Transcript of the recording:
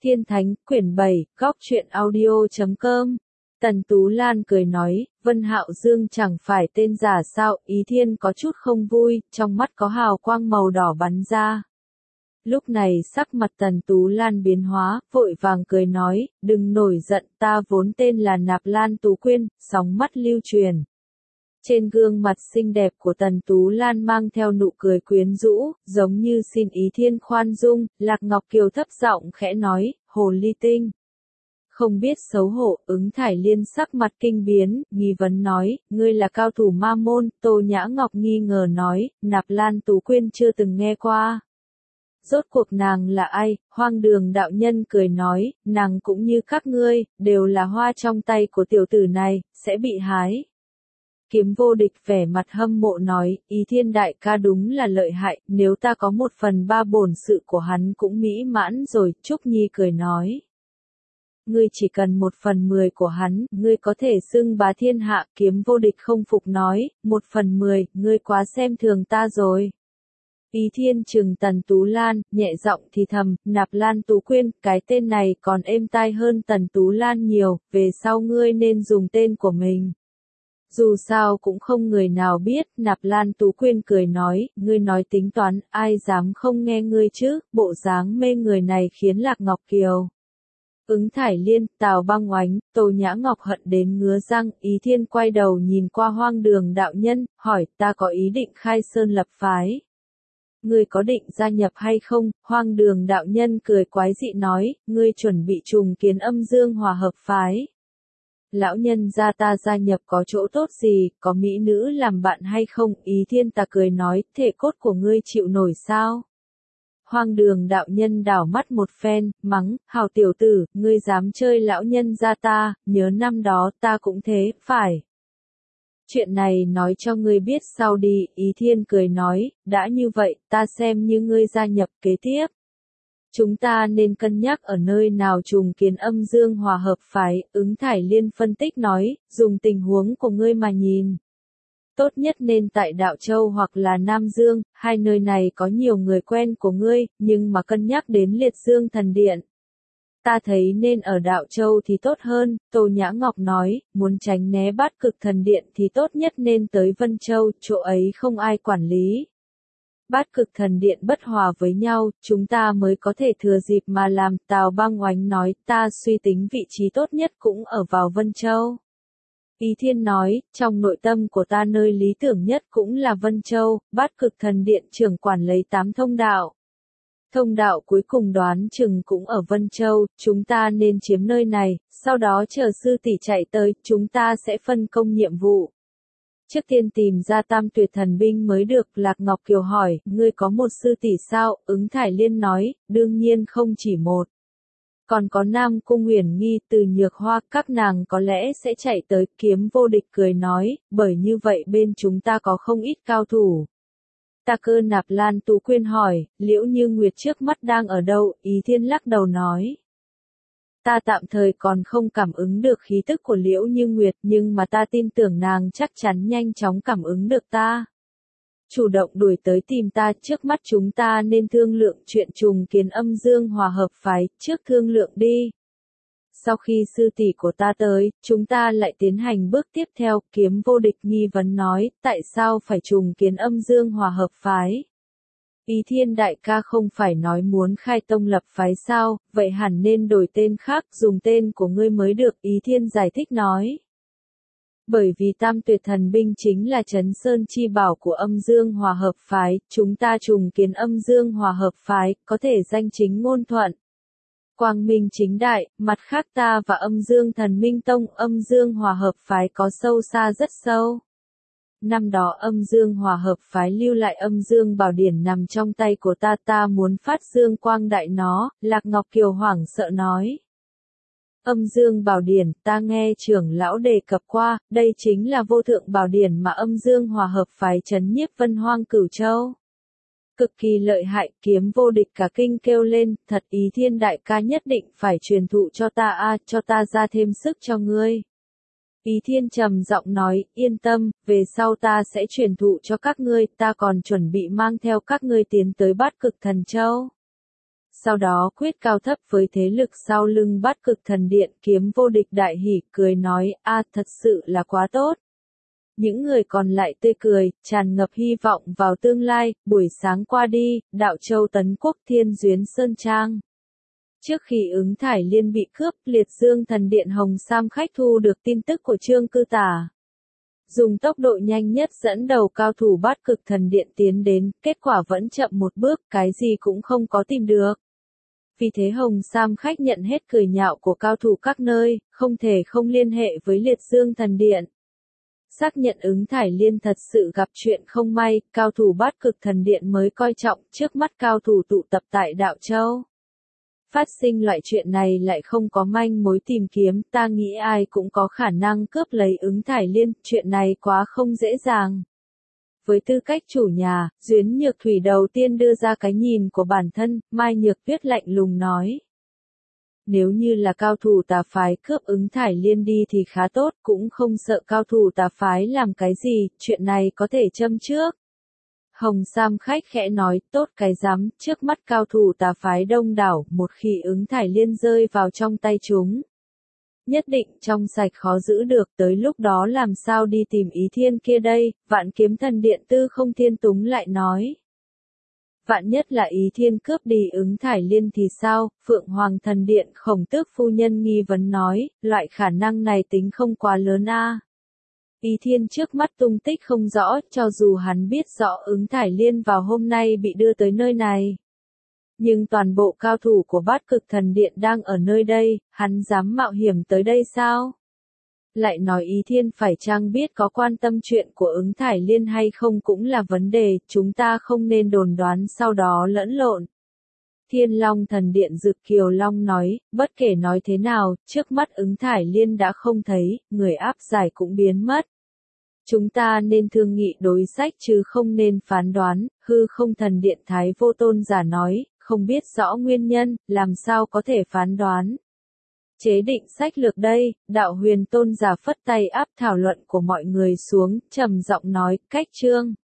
Thiên Thánh, quyển 7, góc truyện audio.com. Tần Tú Lan cười nói, Vân Hạo Dương chẳng phải tên giả sao, Ý Thiên có chút không vui, trong mắt có hào quang màu đỏ bắn ra. Lúc này sắc mặt Tần Tú Lan biến hóa, vội vàng cười nói, đừng nổi giận, ta vốn tên là Nạp Lan Tú Quyên, sóng mắt lưu truyền. Trên gương mặt xinh đẹp của Tần Tú Lan mang theo nụ cười quyến rũ, giống như xin Ý Thiên khoan dung, Lạc Ngọc Kiều thấp giọng khẽ nói, hồ ly tinh. Không biết xấu hổ, Ứng Thải Liên sắc mặt kinh biến, nghi vấn nói, ngươi là cao thủ ma môn, Tô Nhã Ngọc nghi ngờ nói, Nạp Lan Tú Quyên chưa từng nghe qua. Rốt cuộc nàng là ai? Hoang Đường đạo nhân cười nói, nàng cũng như các ngươi, đều là hoa trong tay của tiểu tử này, sẽ bị hái. Kiếm Vô Địch vẻ mặt hâm mộ nói, Ý Thiên đại ca đúng là lợi hại, nếu ta có 1/3 bổn sự của hắn cũng mỹ mãn rồi, Trúc Nhi cười nói. Ngươi chỉ cần 1/10 của hắn, ngươi có thể xưng bá thiên hạ, Kiếm Vô Địch không phục nói, 1/10, ngươi quá xem thường ta rồi. Ý Thiên trừng Tần Tú Lan, nhẹ giọng thì thầm, Nạp Lan Tú Quyên, cái tên này còn êm tai hơn Tần Tú Lan nhiều, về sau ngươi nên dùng tên của mình. Dù sao cũng không người nào biết, Nạp Lan Tú Quyên cười nói, ngươi nói tính toán, ai dám không nghe ngươi chứ, bộ dáng mê người này khiến Lạc Ngọc Kiều. Ứng Thải Liên, Tào Băng Oánh, Tô Nhã Ngọc hận đến ngứa răng, Ý Thiên quay đầu nhìn qua Hoang Đường đạo nhân, hỏi, ta có ý định khai sơn lập phái. Ngươi có định gia nhập hay không? Hoang Đường đạo nhân cười quái dị nói, ngươi chuẩn bị trùng kiến Âm Dương Hòa Hợp phái. Lão nhân gia ta gia nhập có chỗ tốt gì, có mỹ nữ làm bạn hay không? Ý Thiên ta cười nói, thể cốt của ngươi chịu nổi sao? Hoang Đường đạo nhân đảo mắt một phen, mắng, hào tiểu tử, ngươi dám chơi lão nhân gia ta, nhớ năm đó ta cũng thế, phải. Chuyện này nói cho ngươi biết sau đi, Ý Thiên cười nói, đã như vậy, ta xem như ngươi gia nhập kế tiếp. Chúng ta nên cân nhắc ở nơi nào trùng kiến Âm Dương Hòa Hợp phái, Ứng Thải Liên phân tích nói, dùng tình huống của ngươi mà nhìn. Tốt nhất nên tại Đạo Châu hoặc là Nam Dương, hai nơi này có nhiều người quen của ngươi, nhưng mà cân nhắc đến Liệt Dương Thần Điện. Ta thấy nên ở Đạo Châu thì tốt hơn, Tô Nhã Ngọc nói, muốn tránh né Bát Cực Thần Điện thì tốt nhất nên tới Vân Châu, chỗ ấy không ai quản lý. Bát Cực Thần Điện bất hòa với nhau, chúng ta mới có thể thừa dịp mà làm, Tào Băng Oánh nói, ta suy tính vị trí tốt nhất cũng ở vào Vân Châu. Ý Thiên nói, trong nội tâm của ta nơi lý tưởng nhất cũng là Vân Châu, Bát Cực Thần Điện trưởng quản lấy 8 thông đạo. Thông đạo cuối cùng đoán chừng cũng ở Vân Châu, chúng ta nên chiếm nơi này, sau đó chờ sư tỷ chạy tới, chúng ta sẽ phân công nhiệm vụ. Trước tiên tìm ra Tam Tuyệt Thần Binh mới được, Lạc Ngọc Kiều hỏi, ngươi có một sư tỷ sao? Ứng Thải Liên nói, đương nhiên không chỉ một. Còn có Nam Cung Uyển Nghi, Từ Nhược Hoa, các nàng có lẽ sẽ chạy tới, Kiếm Vô Địch cười nói, bởi như vậy bên chúng ta có không ít cao thủ. Ta cơ Nạp Lan Tú Quyên hỏi, Liễu Như Nguyệt trước mắt đang ở đâu? Ý Thiên lắc đầu nói. Ta tạm thời còn không cảm ứng được khí tức của Liễu Như Nguyệt, nhưng mà ta tin tưởng nàng chắc chắn nhanh chóng cảm ứng được ta. Chủ động đuổi tới tìm ta, trước mắt chúng ta nên thương lượng chuyện trùng kiến Âm Dương Hòa Hợp phái, trước thương lượng đi. Sau khi sư tỷ của ta tới, chúng ta lại tiến hành bước tiếp theo, Kiếm Vô Địch nghi vấn nói, tại sao phải trùng kiến Âm Dương Hòa Hợp phái? Ý Thiên đại ca không phải nói muốn khai tông lập phái sao, vậy hẳn nên đổi tên khác, dùng tên của ngươi mới được, Ý Thiên giải thích nói. Bởi vì Tam Tuyệt Thần Binh chính là Trấn Sơn chi bảo của Âm Dương Hòa Hợp phái, chúng ta trùng kiến Âm Dương Hòa Hợp phái, có thể danh chính ngôn thuận. Quang minh chính đại, mặt khác ta và Âm Dương Thần Minh Tông, Âm Dương Hòa Hợp phái có sâu xa rất sâu. Năm đó Âm Dương Hòa Hợp phái lưu lại Âm Dương Bảo Điển nằm trong tay của ta, ta muốn phát dương quang đại nó, Lạc Ngọc Kiều hoảng sợ nói. Âm Dương Bảo Điển, ta nghe trưởng lão đề cập qua, đây chính là vô thượng bảo điển mà Âm Dương Hòa Hợp phái trấn nhiếp Vân Hoang Cửu Châu. Cực kỳ lợi hại, Kiếm Vô Địch cả kinh kêu lên, thật Ý Thiên đại ca nhất định phải truyền thụ cho ta cho ta ra thêm sức cho ngươi. Ý Thiên trầm giọng nói, yên tâm, về sau ta sẽ truyền thụ cho các ngươi, ta còn chuẩn bị mang theo các ngươi tiến tới Bát Cực Thần Châu. sau đó quyết cao thấp với thế lực sau lưng Bát Cực Thần Điện. Kiếm Vô Địch đại hỉ cười nói, thật sự là quá tốt. Những người còn lại tươi cười, tràn ngập hy vọng vào tương lai. Buổi sáng qua đi, Đạo Châu Tấn Quốc Thiên Duyến Sơn Trang. Trước khi Ứng Thải Liên bị cướp, Liệt Dương Thần Điện Hồng Sam Khách thu được tin tức của Trương Cư Tả. Dùng tốc độ nhanh nhất dẫn đầu cao thủ Bát Cực Thần Điện tiến đến, kết quả vẫn chậm một bước, cái gì cũng không có tìm được. Vì thế Hồng Sam Khách nhận hết cười nhạo của cao thủ các nơi, không thể không liên hệ với Liệt Dương Thần Điện. Xác nhận Ứng Thải Liên thật sự gặp chuyện không may, cao thủ Bát Cực Thần Điện mới coi trọng, trước mắt cao thủ tụ tập tại Đạo Châu. Phát sinh loại chuyện này lại không có manh mối tìm kiếm, ta nghĩ ai cũng có khả năng cướp lấy Ứng Thải Liên, chuyện này quá không dễ dàng. Với tư cách chủ nhà, Duyến Nhược Thủy đầu tiên đưa ra cái nhìn của bản thân, Mai Nhược Tuyết lạnh lùng nói. Nếu như là cao thủ tà phái cướp Ứng Thải Liên đi thì khá tốt, cũng không sợ cao thủ tà phái làm cái gì, chuyện này có thể châm trước. Hồng Sam Khách khẽ nói, tốt cái rắm, trước mắt cao thủ tà phái đông đảo, một khi Ứng Thải Liên rơi vào trong tay chúng. Nhất định trong sạch khó giữ được, tới lúc đó làm sao đi tìm Ý Thiên kia đây, Vạn Kiếm Thần Điện Tư Không Thiên Túng lại nói. Vạn nhất là Ý Thiên cướp đi Ứng Thải Liên thì sao, Phượng Hoàng Thần Điện Khổng Tước phu nhân nghi vấn nói, loại khả năng này tính không quá lớn a. Ý Thiên trước mắt tung tích không rõ, cho dù hắn biết rõ Ứng Thải Liên vào hôm nay bị đưa tới nơi này. Nhưng toàn bộ cao thủ của Bát Cực Thần Điện đang ở nơi đây, hắn dám mạo hiểm tới đây sao? Lại nói Ý Thiên phải chăng biết có quan tâm chuyện của Ứng Thải Liên hay không cũng là vấn đề, chúng ta không nên đồn đoán sau đó lẫn lộn. Thiên Long Thần Điện Dực Kiều Long nói, bất kể nói thế nào, trước mắt Ứng Thải Liên đã không thấy, người áp giải cũng biến mất. Chúng ta nên thương nghị đối sách chứ không nên phán đoán, Hư Không Thần Điện Thái Vô Tôn giả nói, không biết rõ nguyên nhân, làm sao có thể phán đoán. Chế định sách lược đây, Đạo Huyền Tôn giả phất tay áp thảo luận của mọi người xuống, trầm giọng nói, cách chương.